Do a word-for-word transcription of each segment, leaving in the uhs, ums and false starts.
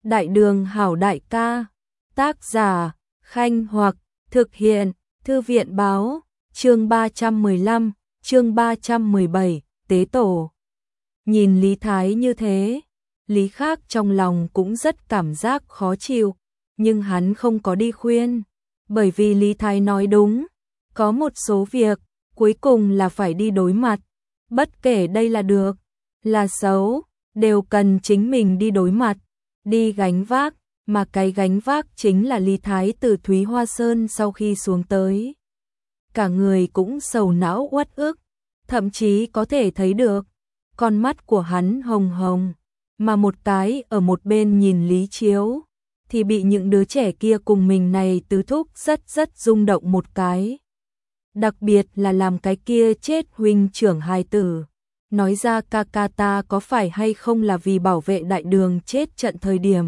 Đại đường hảo đại ca. Tác giả Khanh Hoặc. Thực hiện Thư viện báo. Chương ba trăm mười lăm, chương ba trăm mười bảy, tế tổ. Nhìn Lý Thái như thế, Lý Khác trong lòng cũng rất cảm giác khó chịu, nhưng hắn không có đi khuyên, bởi vì Lý Thái nói đúng, có một số việc, cuối cùng là phải đi đối mặt, bất kể đây là được, là xấu, đều cần chính mình đi đối mặt, đi gánh vác, mà cái gánh vác chính là Lý Thái từ Thúy Hoa Sơn sau khi xuống tới. Cả người cũng sầu não uất ức, thậm chí có thể thấy được, con mắt của hắn hồng hồng, mà một cái ở một bên nhìn Lý Chiếu, thì bị những đứa trẻ kia cùng mình này tứ thúc rất rất rung động một cái. Đặc biệt là làm cái kia chết huynh trưởng hài tử, nói ra ca ca ta có phải hay không là vì bảo vệ đại đường chết trận thời điểm.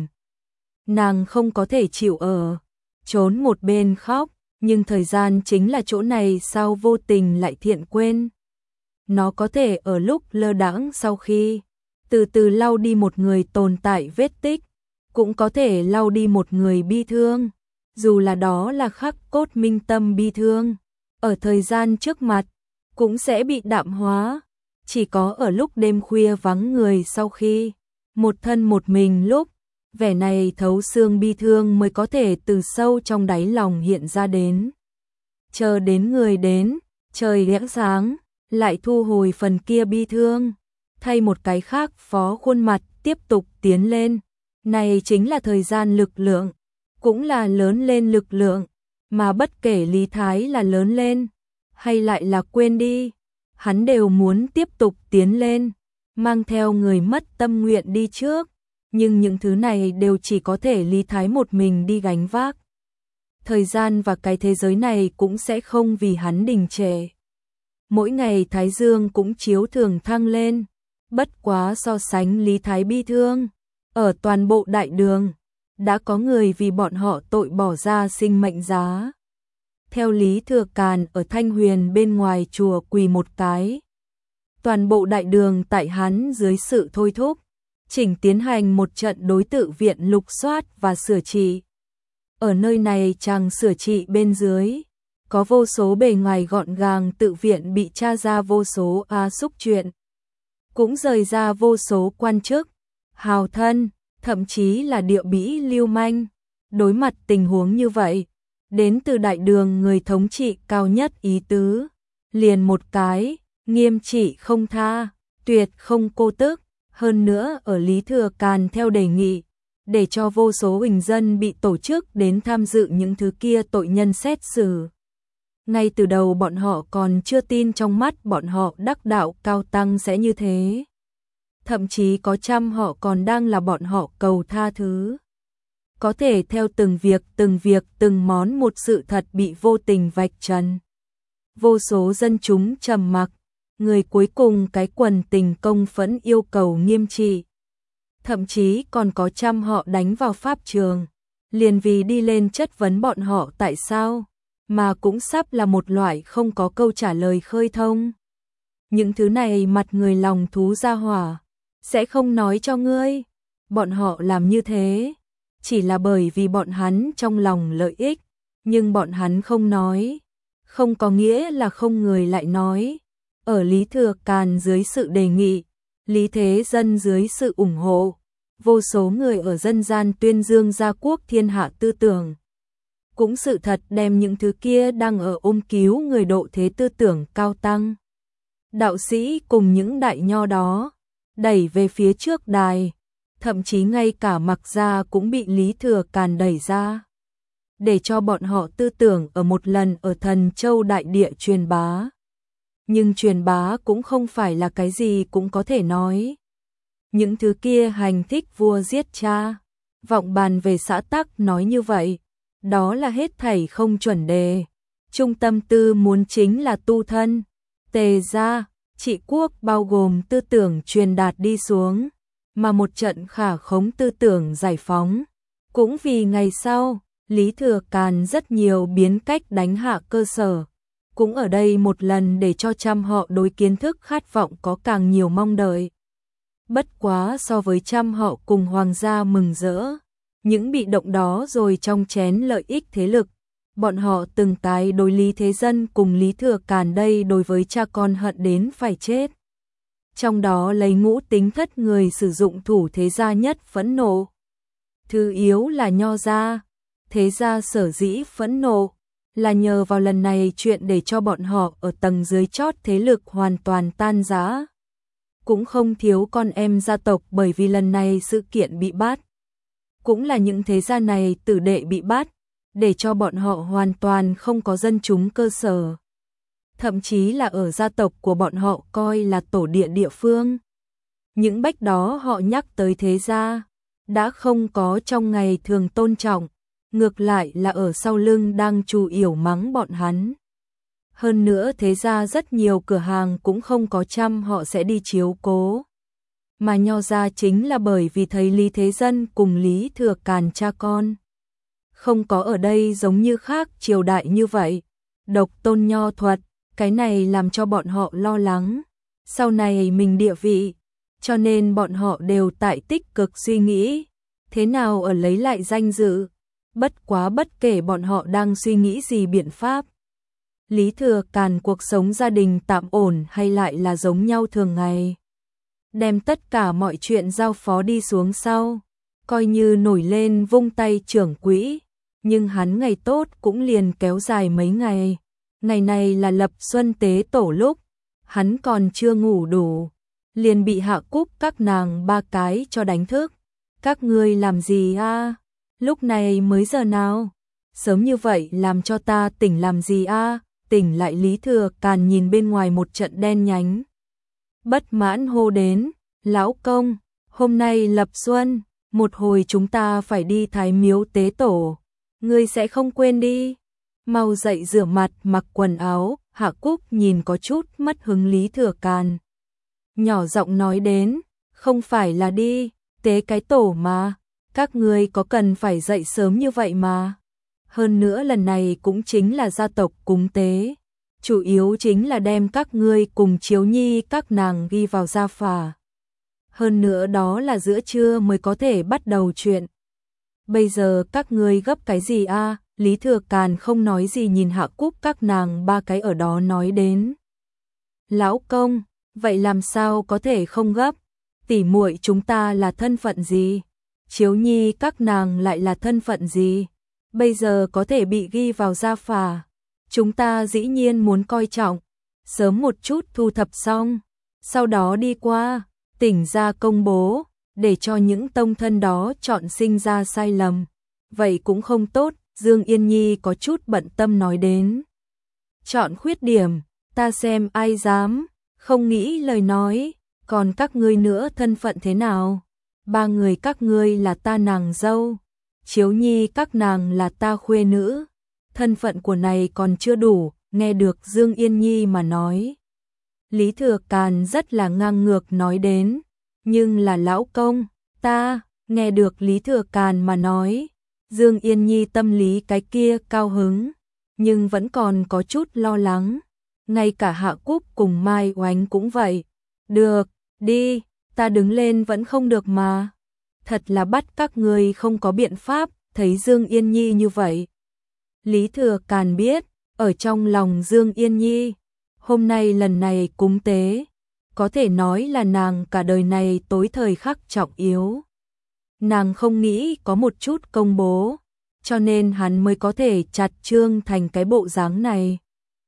Nàng không có thể chịu ở, trốn một bên khóc, nhưng thời gian chính là chỗ này sao vô tình lại thiện quên. Nó có thể ở lúc lơ đãng sau khi, từ từ lau đi một người tồn tại vết tích, cũng có thể lau đi một người bi thương, dù là đó là khắc cốt minh tâm bi thương, ở thời gian trước mặt, cũng sẽ bị đạm hóa, chỉ có ở lúc đêm khuya vắng người sau khi, một thân một mình lúc, vẻ này thấu xương bi thương mới có thể từ sâu trong đáy lòng hiện ra đến. Chờ đến người đến, trời lẽ sáng, lại thu hồi phần kia bi thương, thay một cái khác phó khuôn mặt tiếp tục tiến lên. Này chính là thời gian lực lượng, cũng là lớn lên lực lượng, mà bất kể Lý Thái là lớn lên, hay lại là quên đi, hắn đều muốn tiếp tục tiến lên, mang theo người mất tâm nguyện đi trước. Nhưng những thứ này đều chỉ có thể Lý Thái một mình đi gánh vác. Thời gian và cái thế giới này cũng sẽ không vì hắn đình trệ. Mỗi ngày Thái Dương cũng chiếu thường thăng lên, bất quá so sánh Lý Thái bi thương. Ở toàn bộ đại đường, đã có người vì bọn họ tội bỏ ra sinh mệnh giá. Theo Lý Thừa Càn ở Thanh Huyền bên ngoài chùa quỳ một cái. Toàn bộ đại đường tại hắn dưới sự thôi thúc, chỉnh tiến hành một trận đối tự viện lục soát và sửa trị. Ở nơi này chàng sửa trị bên dưới, có vô số bề ngoài gọn gàng tự viện bị tra ra vô số a xúc chuyện. Cũng rời ra vô số quan chức, hào thân, thậm chí là địa bĩ lưu manh. Đối mặt tình huống như vậy, đến từ đại đường người thống trị cao nhất ý tứ, liền một cái, nghiêm trị không tha, tuyệt không cô tức. Hơn nữa ở Lý Thừa Càn theo đề nghị, để cho vô số huỳnh dân bị tổ chức đến tham dự những thứ kia tội nhân xét xử. Ngay từ đầu bọn họ còn chưa tin trong mắt bọn họ đắc đạo cao tăng sẽ như thế. Thậm chí có trăm họ còn đang là bọn họ cầu tha thứ. Có thể theo từng việc từng việc từng món một sự thật bị vô tình vạch trần. Vô số dân chúng trầm mặc. Người cuối cùng cái quần tình công phẫn yêu cầu nghiêm trị. Thậm chí còn có trăm họ đánh vào pháp trường, liền vì đi lên chất vấn bọn họ tại sao, mà cũng sắp là một loại không có câu trả lời khơi thông. Những thứ này mặt người lòng thú ra hỏa, sẽ không nói cho ngươi. Bọn họ làm như thế, chỉ là bởi vì bọn hắn trong lòng lợi ích, nhưng bọn hắn không nói, không có nghĩa là không người lại nói. Ở Lý Thừa Càn dưới sự đề nghị, Lý Thế Dân dưới sự ủng hộ, vô số người ở dân gian tuyên dương gia quốc thiên hạ tư tưởng. Cũng sự thật đem những thứ kia đang ở ôm cứu người độ thế tư tưởng cao tăng. Đạo sĩ cùng những đại nho đó, đẩy về phía trước đài, thậm chí ngay cả Mặc Gia cũng bị Lý Thừa Càn đẩy ra. Để cho bọn họ tư tưởng ở một lần ở Thần Châu đại địa truyền bá. Nhưng truyền bá cũng không phải là cái gì cũng có thể nói. Những thứ kia hành thích vua giết cha, vọng bàn về xã tắc nói như vậy, đó là hết thảy không chuẩn đề. Trung tâm tư muốn chính là tu thân, tề gia, trị quốc bao gồm tư tưởng truyền đạt đi xuống, mà một trận khả khống tư tưởng giải phóng. Cũng vì ngày sau, Lý Thừa Càn rất nhiều biến cách đánh hạ cơ sở. Cũng ở đây một lần để cho trăm họ đối kiến thức khát vọng có càng nhiều mong đợi. Bất quá so với trăm họ cùng hoàng gia mừng rỡ, những bị động đó rồi trong chén lợi ích thế lực. Bọn họ từng tái đối Lý Thế Dân cùng Lý Thừa Càn đây đối với cha con hận đến phải chết. Trong đó lấy Ngũ Tính Thất người sử dụng thủ thế gia nhất phẫn nộ. Thứ yếu là Nho gia, thế gia sở dĩ phẫn nộ là nhờ vào lần này chuyện để cho bọn họ ở tầng dưới chót thế lực hoàn toàn tan rã. Cũng không thiếu con em gia tộc bởi vì lần này sự kiện bị bắt. Cũng là những thế gia này tử đệ bị bắt, để cho bọn họ hoàn toàn không có dân chúng cơ sở. Thậm chí là ở gia tộc của bọn họ coi là tổ địa địa phương. Những bách đó họ nhắc tới thế gia, đã không có trong ngày thường tôn trọng, ngược lại là ở sau lưng đang chủ yểu mắng bọn hắn. Hơn nữa thế gia rất nhiều cửa hàng cũng không có chăm họ sẽ đi chiếu cố. Mà Nho gia chính là bởi vì thấy Lý Thế Dân cùng Lý Thừa Càn cha con. Không có ở đây giống như khác triều đại như vậy, độc tôn nho thuật, cái này làm cho bọn họ lo lắng. Sau này mình địa vị, cho nên bọn họ đều tại tích cực suy nghĩ, thế nào ở lấy lại danh dự. Bất quá bất kể bọn họ đang suy nghĩ gì biện pháp. Lý Thừa Càn cuộc sống gia đình tạm ổn hay lại là giống nhau thường ngày. Đem tất cả mọi chuyện giao phó đi xuống sau, coi như nổi lên vung tay trưởng quỹ. Nhưng hắn ngày tốt cũng liền kéo dài mấy ngày. Ngày này là lập xuân tế tổ lúc, hắn còn chưa ngủ đủ, liền bị Hạ Cúc các nàng ba cái cho đánh thức. Các ngươi làm gì a? Lúc này mới giờ nào? Sớm như vậy làm cho ta tỉnh làm gì a? Tỉnh lại. Lý Thừa Càn nhìn bên ngoài một trận đen nhánh. Bất mãn hô đến, lão công, hôm nay lập xuân, một hồi chúng ta phải đi Thái Miếu tế tổ. Ngươi sẽ không quên đi. Mau dậy rửa mặt mặc quần áo. Hạ Cúc nhìn có chút mất hứng Lý Thừa Càn, nhỏ giọng nói đến, không phải là đi tế cái tổ mà, các ngươi có cần phải dậy sớm như vậy mà. Hơn nữa lần này cũng chính là gia tộc cúng tế, chủ yếu chính là đem các ngươi cùng Chiếu Nhi các nàng ghi vào gia phả. Hơn nữa đó là giữa trưa mới có thể bắt đầu chuyện. Bây giờ các ngươi gấp cái gì a? Lý Thừa Càn không nói gì nhìn Hạ Cúc các nàng ba cái ở đó nói đến. Lão công, vậy làm sao có thể không gấp? Tỷ muội chúng ta là thân phận gì? Chiếu Nhi các nàng lại là thân phận gì? Bây giờ có thể bị ghi vào gia phả. Chúng ta dĩ nhiên muốn coi trọng, sớm một chút thu thập xong, sau đó đi qua, tỉnh ra công bố, để cho những tông thân đó chọn sinh ra sai lầm. Vậy cũng không tốt, Dương Yên Nhi có chút bận tâm nói đến. Chọn khuyết điểm, ta xem ai dám, không nghĩ lời nói, còn các ngươi nữa thân phận thế nào? Ba người các ngươi là ta nàng dâu, Chiếu Nhi các nàng là ta khuê nữ, thân phận của này còn chưa đủ. Nghe được Dương Yên Nhi mà nói, Lý Thừa Càn rất là ngang ngược nói đến, nhưng là lão công, ta, nghe được Lý Thừa Càn mà nói, Dương Yên Nhi tâm lý cái kia cao hứng, nhưng vẫn còn có chút lo lắng. Ngay cả Hạ Cúc cùng Mai Oánh cũng vậy. Được, đi, ta đứng lên vẫn không được mà. Thật là bắt các ngươi không có biện pháp. Thấy Dương Yên Nhi như vậy, Lý Thừa Càn biết, ở trong lòng Dương Yên Nhi, hôm nay lần này cúng tế, có thể nói là nàng cả đời này tối thời khắc trọng yếu. Nàng không nghĩ có một chút công bố, cho nên hắn mới có thể chặt trương thành cái bộ dáng này.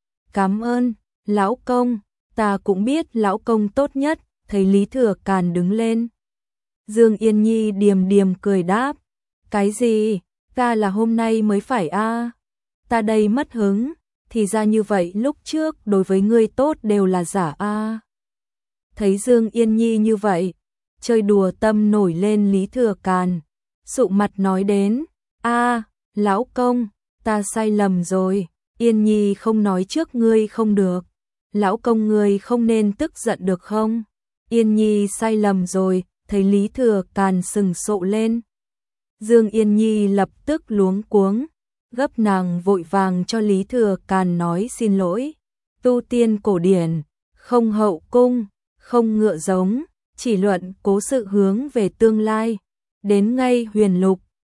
Cảm ơn, lão công, ta cũng biết lão công tốt nhất. Thấy Lý Thừa Càn đứng lên, Dương Yên Nhi điềm điềm cười đáp, cái gì, ta là hôm nay mới phải a? Ta đây mất hứng, thì ra như vậy lúc trước đối với ngươi tốt đều là giả a. Thấy Dương Yên Nhi như vậy, chơi đùa tâm nổi lên. Lý Thừa Càn sụ mặt nói đến, a, lão công, ta sai lầm rồi, Yên Nhi không nói trước ngươi không được, lão công ngươi không nên tức giận được không? Yên Nhi sai lầm rồi. Thấy Lý Thừa Càn sừng sộ lên, Dương Yên Nhi lập tức luống cuống, gấp nàng vội vàng cho Lý Thừa Càn nói xin lỗi. Tu tiên cổ điển, không hậu cung, không ngựa giống, chỉ luận cố sự hướng về tương lai. Đến ngay huyền lục,